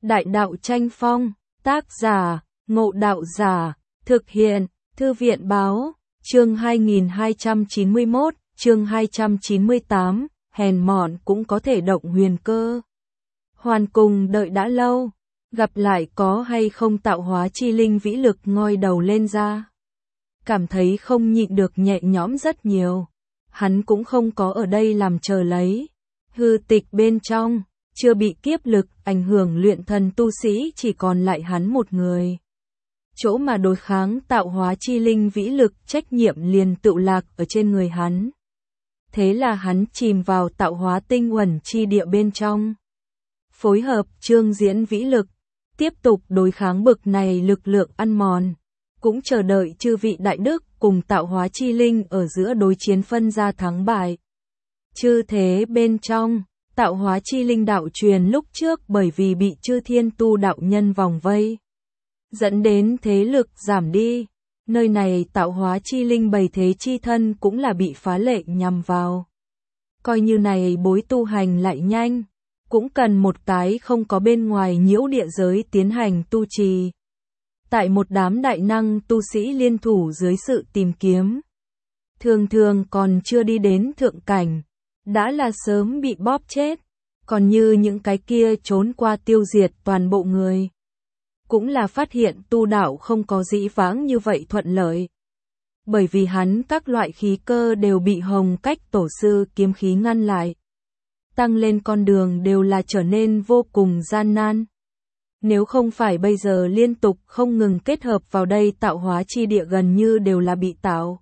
Đại đạo tranh phong, tác giả, Ngộ Đạo Giả, thực hiện, Thư viện báo, chương 2291, chương 298, hèn mọn cũng có thể động huyền cơ. Hoàn cùng đợi đã lâu, gặp lại có hay không tạo hóa chi linh vĩ lực ngoi đầu lên ra. Cảm thấy không nhịn được nhẹ nhõm rất nhiều. Hắn cũng không có ở đây làm chờ lấy. Hư tịch bên trong, chưa bị kiếp lực ảnh hưởng luyện thần tu sĩ chỉ còn lại hắn một người. Chỗ mà đối kháng tạo hóa chi linh vĩ lực trách nhiệm liền tựu lạc ở trên người hắn. Thế là hắn chìm vào tạo hóa tinh uẩn chi địa bên trong. Phối hợp chương diễn vĩ lực, tiếp tục đối kháng bực này lực lượng ăn mòn. Cũng chờ đợi chư vị đại đức cùng tạo hóa chi linh ở giữa đối chiến phân ra thắng bại. Chư thế bên trong, tạo hóa chi linh đạo truyền lúc trước bởi vì bị chư thiên tu đạo nhân vòng vây, dẫn đến thế lực giảm đi. Nơi này tạo hóa chi linh bày thế chi thân cũng là bị phá lệ nhằm vào. Coi như này bối tu hành lại nhanh, cũng cần một cái không có bên ngoài nhiễu địa giới tiến hành tu trì. Tại một đám đại năng tu sĩ liên thủ dưới sự tìm kiếm, thường thường còn chưa đi đến thượng cảnh, đã là sớm bị bóp chết, còn như những cái kia trốn qua tiêu diệt toàn bộ người. Cũng là phát hiện tu đạo không có dĩ vãng như vậy thuận lợi. Bởi vì hắn các loại khí cơ đều bị hồng cách tổ sư kiếm khí ngăn lại. Tăng lên con đường đều là trở nên vô cùng gian nan. Nếu không phải bây giờ liên tục không ngừng kết hợp vào đây tạo hóa chi địa gần như đều là bị tạo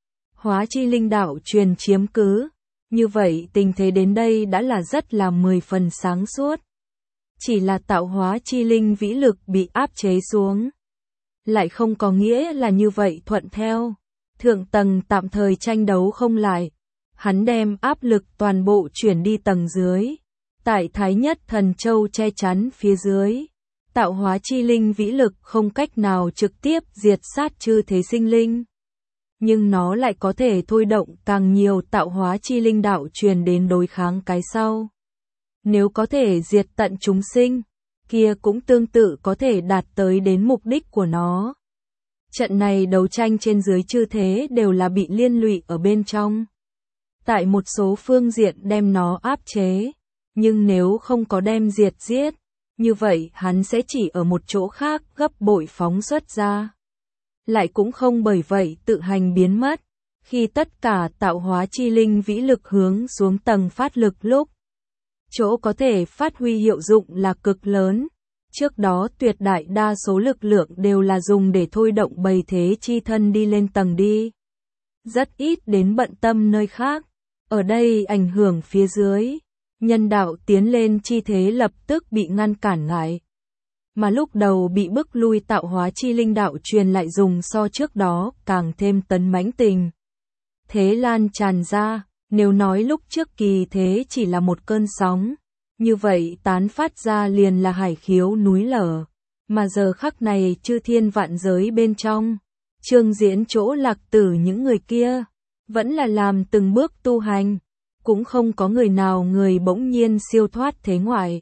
hóa chi linh đạo truyền chiếm cứ. Như vậy tình thế đến đây đã là rất là 10 phần sáng suốt. Chỉ là tạo hóa chi linh vĩ lực bị áp chế xuống. Lại không có nghĩa là như vậy thuận theo. Thượng tầng tạm thời tranh đấu không lại. Hắn đem áp lực toàn bộ chuyển đi tầng dưới. Tại Thái Nhất Thần Châu che chắn phía dưới. Tạo hóa chi linh vĩ lực không cách nào trực tiếp diệt sát chư thế sinh linh. Nhưng nó lại có thể thôi động càng nhiều tạo hóa chi linh đạo truyền đến đối kháng cái sau. Nếu có thể diệt tận chúng sinh, kia cũng tương tự có thể đạt tới đến mục đích của nó. Trận này đấu tranh trên dưới chư thế đều là bị liên lụy ở bên trong. Tại một số phương diện đem nó áp chế, nhưng nếu không có đem diệt giết, như vậy hắn sẽ chỉ ở một chỗ khác gấp bội phóng xuất ra. Lại cũng không bởi vậy tự hành biến mất, khi tất cả tạo hóa chi linh vĩ lực hướng xuống tầng phát lực lúc. Chỗ có thể phát huy hiệu dụng là cực lớn. Trước đó tuyệt đại đa số lực lượng đều là dùng để thôi động bày thế chi thân đi lên tầng đi. Rất ít đến bận tâm nơi khác. Ở đây ảnh hưởng phía dưới. Nhân đạo tiến lên chi thế lập tức bị ngăn cản lại. Mà lúc đầu bị bức lui tạo hóa chi linh đạo truyền lại dùng so trước đó càng thêm tấn mãnh tình. Thế lan tràn ra, nếu nói lúc trước kỳ thế chỉ là một cơn sóng, như vậy tán phát ra liền là hải khiếu núi lở. Mà giờ khắc này chư thiên vạn giới bên trong, chương diễn chỗ lạc tử những người kia, vẫn là làm từng bước tu hành. Cũng không có người nào người bỗng nhiên siêu thoát thế ngoại.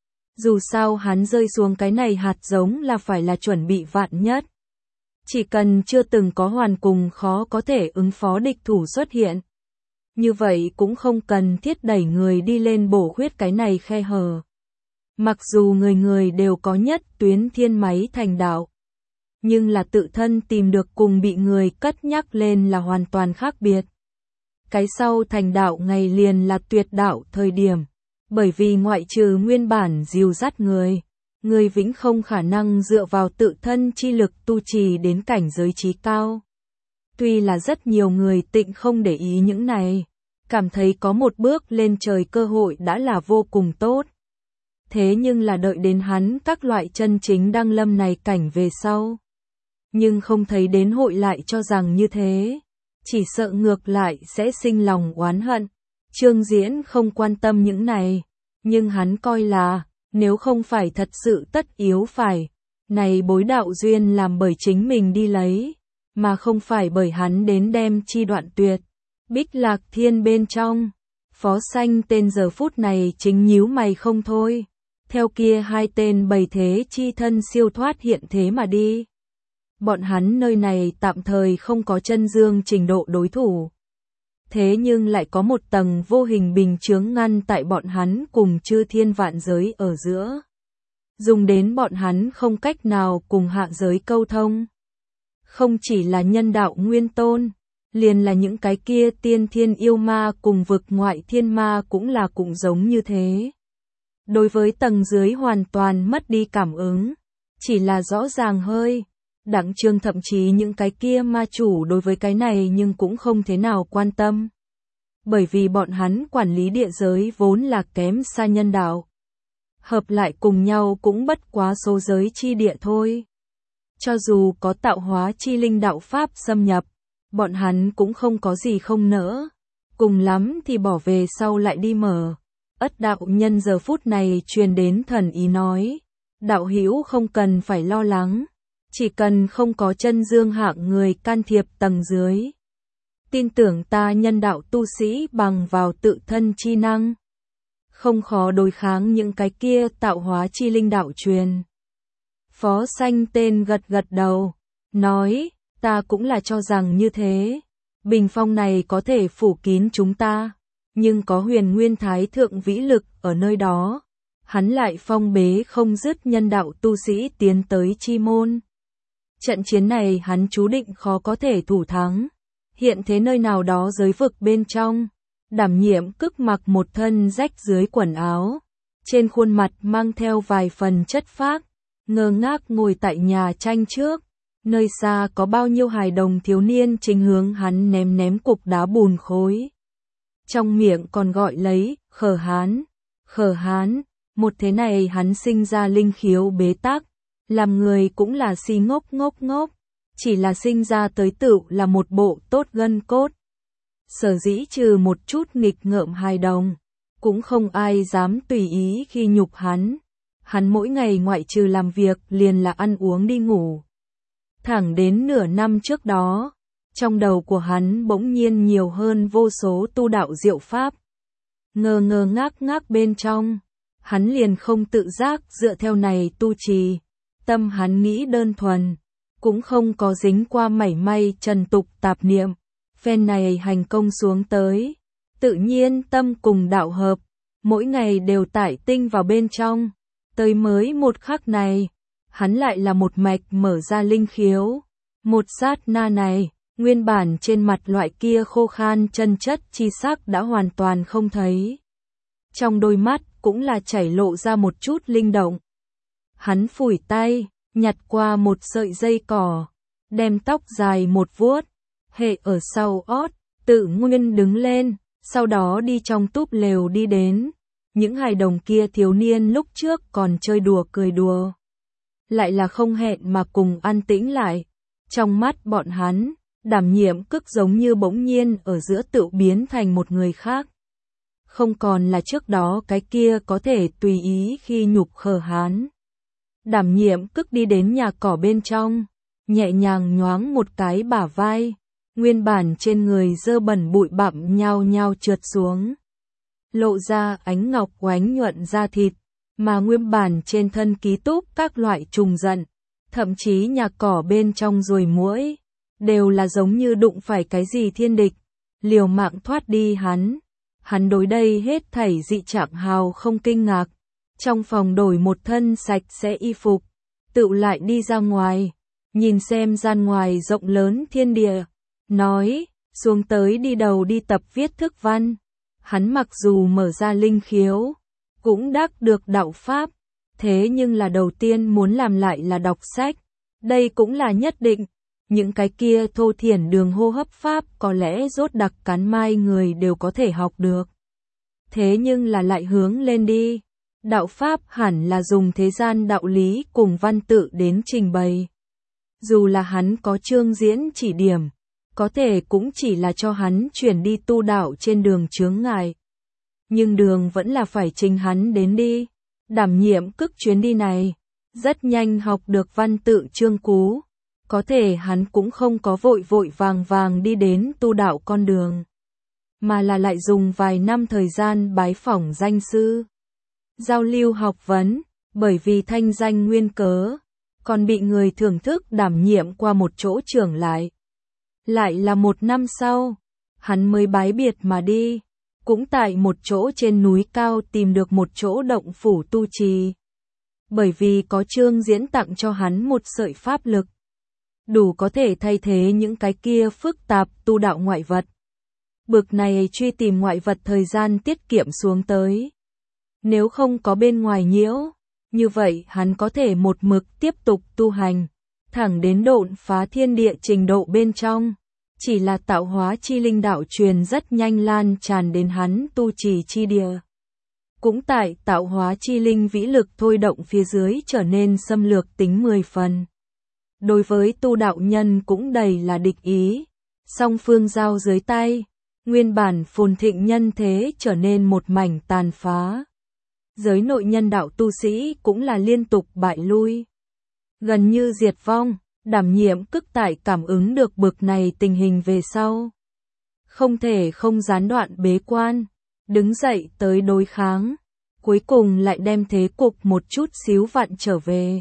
Dù sao hắn rơi xuống cái này hạt giống là phải là chuẩn bị vạn nhất. Chỉ cần chưa từng có hoàn cùng khó có thể ứng phó địch thủ xuất hiện. Như vậy cũng không cần thiết đẩy người đi lên bổ khuyết cái này khe hở. Mặc dù người người đều có nhất tuyến thiên máy thành đạo. Nhưng là tự thân tìm được cùng bị người cất nhắc lên là hoàn toàn khác biệt. Cái sau thành đạo ngày liền là tuyệt đạo thời điểm, bởi vì ngoại trừ nguyên bản dìu dắt người vĩnh không khả năng dựa vào tự thân chi lực tu trì đến cảnh giới trí cao. Tuy là rất nhiều người tịnh không để ý những này, cảm thấy có một bước lên trời cơ hội đã là vô cùng tốt. Thế nhưng là đợi đến hắn các loại chân chính đăng lâm này cảnh về sau. Nhưng không thấy đến hội lại cho rằng như thế. Chỉ sợ ngược lại sẽ sinh lòng oán hận. Chương diễn không quan tâm những này, nhưng hắn coi là, nếu không phải thật sự tất yếu phải, này bối đạo duyên làm bởi chính mình đi lấy, mà không phải bởi hắn đến đem chi đoạn tuyệt. Bích Lạc Thiên bên trong, Phó Xanh tên giờ phút này chính nhíu mày không thôi. theo kia hai tên bầy thế chi thân siêu thoát hiện thế mà đi. Bọn hắn nơi này tạm thời không có chân dương trình độ đối thủ. Thế nhưng lại có một tầng vô hình bình chướng ngăn tại bọn hắn cùng chư thiên vạn giới ở giữa. Dùng đến bọn hắn không cách nào cùng hạ giới câu thông. Không chỉ là nhân đạo nguyên tôn, liền là những cái kia tiên thiên yêu ma cùng vực ngoại thiên ma cũng giống như thế. Đối với tầng dưới hoàn toàn mất đi cảm ứng, chỉ là rõ ràng hơi. Đặng Trương thậm chí những cái kia ma chủ đối với cái này nhưng cũng không thế nào quan tâm. Bởi vì bọn hắn quản lý địa giới vốn là kém xa nhân đạo. Hợp lại cùng nhau cũng bất quá số giới chi địa thôi. Cho dù có tạo hóa chi linh đạo pháp xâm nhập, bọn hắn cũng không có gì không nỡ. Cùng lắm thì bỏ về sau lại đi mở. Ất đạo nhân giờ phút này truyền đến thần ý nói. Đạo hữu không cần phải lo lắng. Chỉ cần không có chân dương hạng người can thiệp tầng dưới. Tin tưởng ta nhân đạo tu sĩ bằng vào tự thân chi năng. Không khó đối kháng những cái kia tạo hóa chi linh đạo truyền. Phó Xanh tên gật gật đầu. Nói, ta cũng là cho rằng như thế. Bình phong này có thể phủ kín chúng ta. Nhưng có huyền nguyên thái thượng vĩ lực ở nơi đó. Hắn lại phong bế không dứt nhân đạo tu sĩ tiến tới chi môn. Trận chiến này hắn chú định khó có thể thủ thắng. Hiện thế nơi nào đó giới vực bên trong. Đảm nhiệm Cức mặc một thân rách dưới quần áo. Trên khuôn mặt mang theo vài phần chất phác. Ngơ ngác ngồi tại nhà tranh trước. Nơi xa có bao nhiêu hài đồng thiếu niên chính hướng hắn ném cục đá bùn khối. Trong miệng còn gọi lấy, khở hán. Một thế này hắn sinh ra linh khiếu bế tắc. Làm người cũng là si ngốc. Chỉ là sinh ra tới tựu là một bộ tốt gân cốt. Sở dĩ trừ một chút nghịch ngợm hài đồng. Cũng không ai dám tùy ý khi nhục hắn. Hắn mỗi ngày ngoại trừ làm việc liền là ăn uống đi ngủ. Thẳng đến nửa năm trước đó, trong đầu của hắn bỗng nhiên nhiều hơn vô số tu đạo diệu pháp. Ngơ ngác bên trong, hắn liền không tự giác dựa theo này tu trì. Tâm hắn nghĩ đơn thuần, cũng không có dính qua mảy may trần tục tạp niệm. Phen này hành công xuống tới, tự nhiên tâm cùng đạo hợp, mỗi ngày đều tải tinh vào bên trong. Tới mới một khắc này, hắn lại là một mạch mở ra linh khiếu. Một sát na này, nguyên bản trên mặt loại kia khô khan chân chất chi sắc đã hoàn toàn không thấy. Trong đôi mắt cũng là chảy lộ ra một chút linh động. Hắn phủi tay, nhặt qua một sợi dây cỏ, đem tóc dài một vuốt, hệ ở sau ót, tự nguyên đứng lên, sau đó đi trong túp lều đi đến. Những hài đồng kia thiếu niên lúc trước còn chơi đùa cười đùa. Lại là không hẹn mà cùng an tĩnh lại. Trong mắt bọn hắn, Đảm Nhiệm Cức giống như bỗng nhiên ở giữa tự biến thành một người khác. Không còn là trước đó cái kia có thể tùy ý khi nhục khở hán. Đảm Nhiệm Cức đi đến nhà cỏ bên trong, nhẹ nhàng nhoáng một cái bả vai, nguyên bản trên người dơ bẩn bụi bặm nhao nhao trượt xuống. Lộ ra ánh ngọc oánh nhuận da thịt, mà nguyên bản trên thân ký túc các loại trùng giận, thậm chí nhà cỏ bên trong ruồi muỗi, đều là giống như đụng phải cái gì thiên địch, liều mạng thoát đi hắn. Hắn đối đây hết thảy dị trạng hào không kinh ngạc, trong phòng đổi một thân sạch sẽ y phục, tự lại đi ra ngoài, nhìn xem gian ngoài rộng lớn thiên địa, nói, xuống tới đi đầu đi tập viết thức văn. Hắn mặc dù mở ra linh khiếu, cũng đắc được đạo pháp, thế nhưng là đầu tiên muốn làm lại là đọc sách, đây cũng là nhất định. Những cái kia thô thiển đường hô hấp pháp có lẽ rốt đặc cắn mai người đều có thể học được. Thế nhưng là lại hướng lên đi, đạo pháp hẳn là dùng thế gian đạo lý cùng văn tự đến trình bày. Dù là hắn có chương diễn chỉ điểm, có thể cũng chỉ là cho hắn chuyển đi tu đạo trên đường chướng ngại. Nhưng đường vẫn là phải trình hắn đến đi. Đảm Nhiệm Cức chuyến đi này, rất nhanh học được văn tự chương cú. Có thể hắn cũng không có vội vàng đi đến tu đạo con đường, mà là lại dùng vài năm thời gian bái phỏng danh sư. giao lưu học vấn, bởi vì thanh danh nguyên cớ, còn bị người thưởng thức đảm nhiệm qua một chỗ trưởng lại. Lại là 1 năm sau, hắn mới bái biệt mà đi, cũng tại một chỗ trên núi cao tìm được một chỗ động phủ tu trì. Bởi vì có Trương Diễn tặng cho hắn một sợi pháp lực, đủ có thể thay thế những cái kia phức tạp tu đạo ngoại vật. Bực này truy tìm ngoại vật thời gian tiết kiệm xuống tới. Nếu không có bên ngoài nhiễu, như vậy hắn có thể một mực tiếp tục tu hành, thẳng đến độn phá thiên địa trình độ bên trong. Chỉ là tạo hóa chi linh đạo truyền rất nhanh lan tràn đến hắn tu trì chi địa. Cũng tại tạo hóa chi linh vĩ lực thôi động phía dưới trở nên xâm lược tính 10 phần. Đối với tu đạo nhân cũng đầy là địch ý, song phương giao dưới tay, nguyên bản phồn thịnh nhân thế trở nên một mảnh tàn phá. Giới nội nhân đạo tu sĩ cũng là liên tục bại lui, gần như diệt vong. Đảm nhiệm Cức Tại cảm ứng được bực này tình hình về sau, không thể không gián đoạn bế quan, đứng dậy tới đối kháng, cuối cùng lại đem thế cục một chút xíu vặn trở về.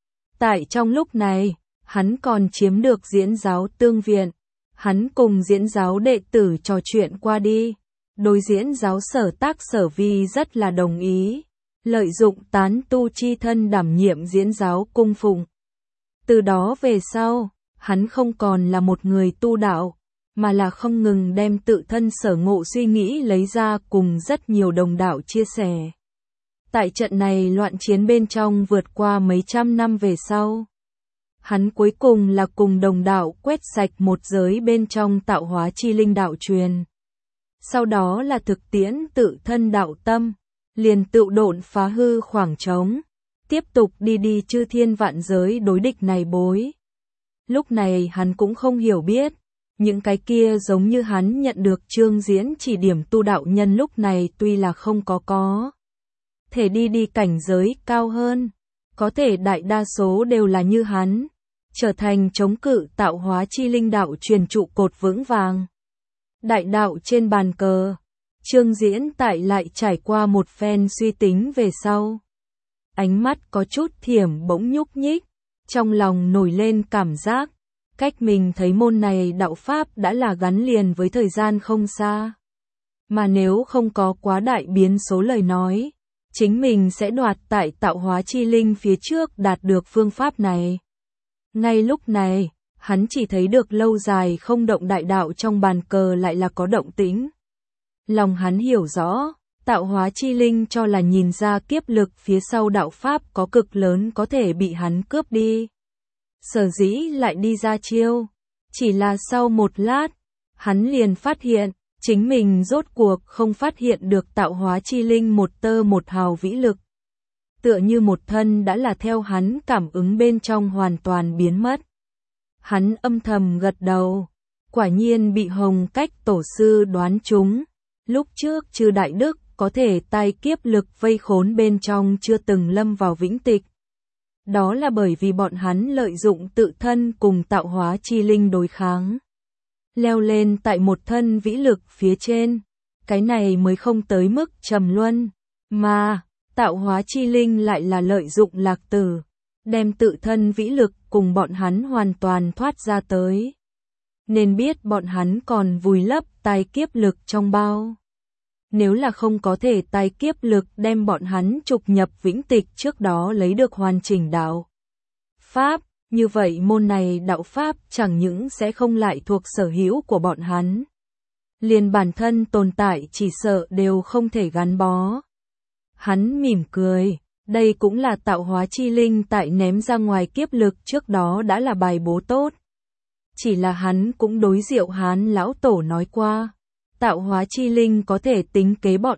Tại trong lúc này, hắn còn chiếm được Diễn giáo tương viện, hắn cùng Diễn giáo đệ tử trò chuyện qua đi, đối Diễn giáo sở tác sở vi rất là đồng ý, lợi dụng tán tu chi thân đảm nhiệm Diễn giáo cung phụng. Từ đó về sau, hắn không còn là một người tu đạo, mà là không ngừng đem tự thân sở ngộ suy nghĩ lấy ra cùng rất nhiều đồng đạo chia sẻ. Tại trận này loạn chiến bên trong vượt qua mấy trăm năm về sau, hắn cuối cùng là cùng đồng đạo quét sạch một giới bên trong tạo hóa chi linh đạo truyền. Sau đó là thực tiễn tự thân đạo tâm, liền tự độn phá hư khoảng trống. Tiếp tục đi chư thiên vạn giới đối địch này bối. Lúc này hắn cũng không hiểu biết, những cái kia giống như hắn nhận được Trương Diễn chỉ điểm tu đạo nhân lúc này tuy là không có thể đi cảnh giới cao hơn, có thể đại đa số đều là như hắn, trở thành chống cự tạo hóa chi linh đạo truyền trụ cột vững vàng. Đại đạo trên bàn cờ, Trương Diễn tại lại trải qua một phen suy tính về sau. Ánh mắt có chút thiểm bỗng nhúc nhích, trong lòng nổi lên cảm giác, cách mình thấy môn này đạo pháp đã là gắn liền với thời gian không xa. Mà nếu không có quá đại biến số lời nói, chính mình sẽ đoạt tại tạo hóa chi linh phía trước đạt được phương pháp này. Ngay lúc này, hắn chỉ thấy được lâu dài không động đại đạo trong bàn cờ lại là có động tĩnh. Lòng hắn hiểu rõ. Tạo hóa chi linh cho là nhìn ra kiếp lực phía sau đạo pháp có cực lớn có thể bị hắn cướp đi. Sở dĩ lại đi ra chiêu. Chỉ là sau một lát, hắn liền phát hiện, chính mình rốt cuộc không phát hiện được tạo hóa chi linh một tơ một hào vĩ lực. Tựa như một thân đã là theo hắn cảm ứng bên trong hoàn toàn biến mất. Hắn âm thầm gật đầu, quả nhiên bị Hồng Cách tổ sư đoán trúng. Lúc trước chư đại đức có thể tai kiếp lực vây khốn bên trong chưa từng lâm vào vĩnh tịch. Đó là bởi vì bọn hắn lợi dụng tự thân cùng tạo hóa chi linh đối kháng. Leo lên tại một thân vĩ lực phía trên, cái này mới không tới mức trầm luân, mà tạo hóa chi linh lại là lợi dụng lạc tử, đem tự thân vĩ lực cùng bọn hắn hoàn toàn thoát ra tới. Nên biết bọn hắn còn vùi lấp tai kiếp lực trong bao. Nếu là không có thể tai kiếp lực đem bọn hắn trục nhập vĩnh tịch trước đó lấy được hoàn chỉnh đạo pháp, như vậy môn này đạo pháp chẳng những sẽ không lại thuộc sở hữu của bọn hắn. Liền bản thân tồn tại chỉ sợ đều không thể gắn bó. Hắn mỉm cười, đây cũng là tạo hóa chi linh tại ném ra ngoài kiếp lực trước đó đã là bài bố tốt. Chỉ là hắn cũng đối Diệu Hán lão tổ nói qua. Tạo hóa chi linh có thể tính kế bọn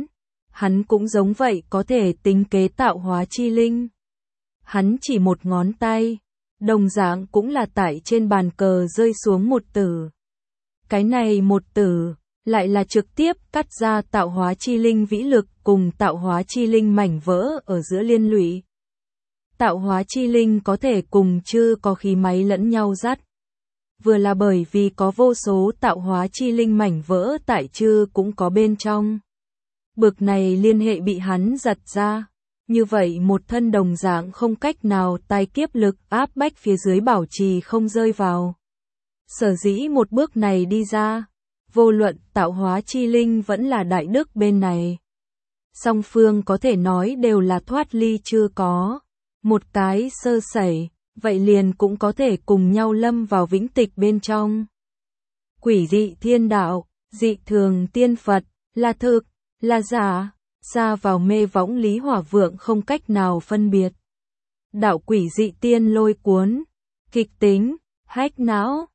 hắn cũng giống vậy có thể tính kế tạo hóa chi linh. Hắn chỉ một ngón tay, đồng dạng cũng là tại trên bàn cờ rơi xuống một tử. Cái này một tử, lại là trực tiếp cắt ra tạo hóa chi linh vĩ lực cùng tạo hóa chi linh mảnh vỡ ở giữa liên lụy. Tạo hóa chi linh có thể cùng chư có khí máy lẫn nhau dắt. Vừa là bởi vì có vô số tạo hóa chi linh mảnh vỡ tại chư cũng có bên trong. bực này liên hệ bị hắn giật ra. Như vậy một thân đồng dạng không cách nào tai kiếp lực áp bách phía dưới bảo trì không rơi vào. Sở dĩ một bước này đi ra, vô luận tạo hóa chi linh vẫn là đại đức bên này. Song phương có thể nói đều là thoát ly chưa có. Một cái sơ sẩy, vậy liền cũng có thể cùng nhau lâm vào vĩnh tịch bên trong. Quỷ dị thiên đạo, dị thường tiên Phật, là thực, là giả, xa vào mê võng Lý Hỏa Vượng không cách nào phân biệt. Đạo quỷ dị tiên lôi cuốn, kịch tính, hách não,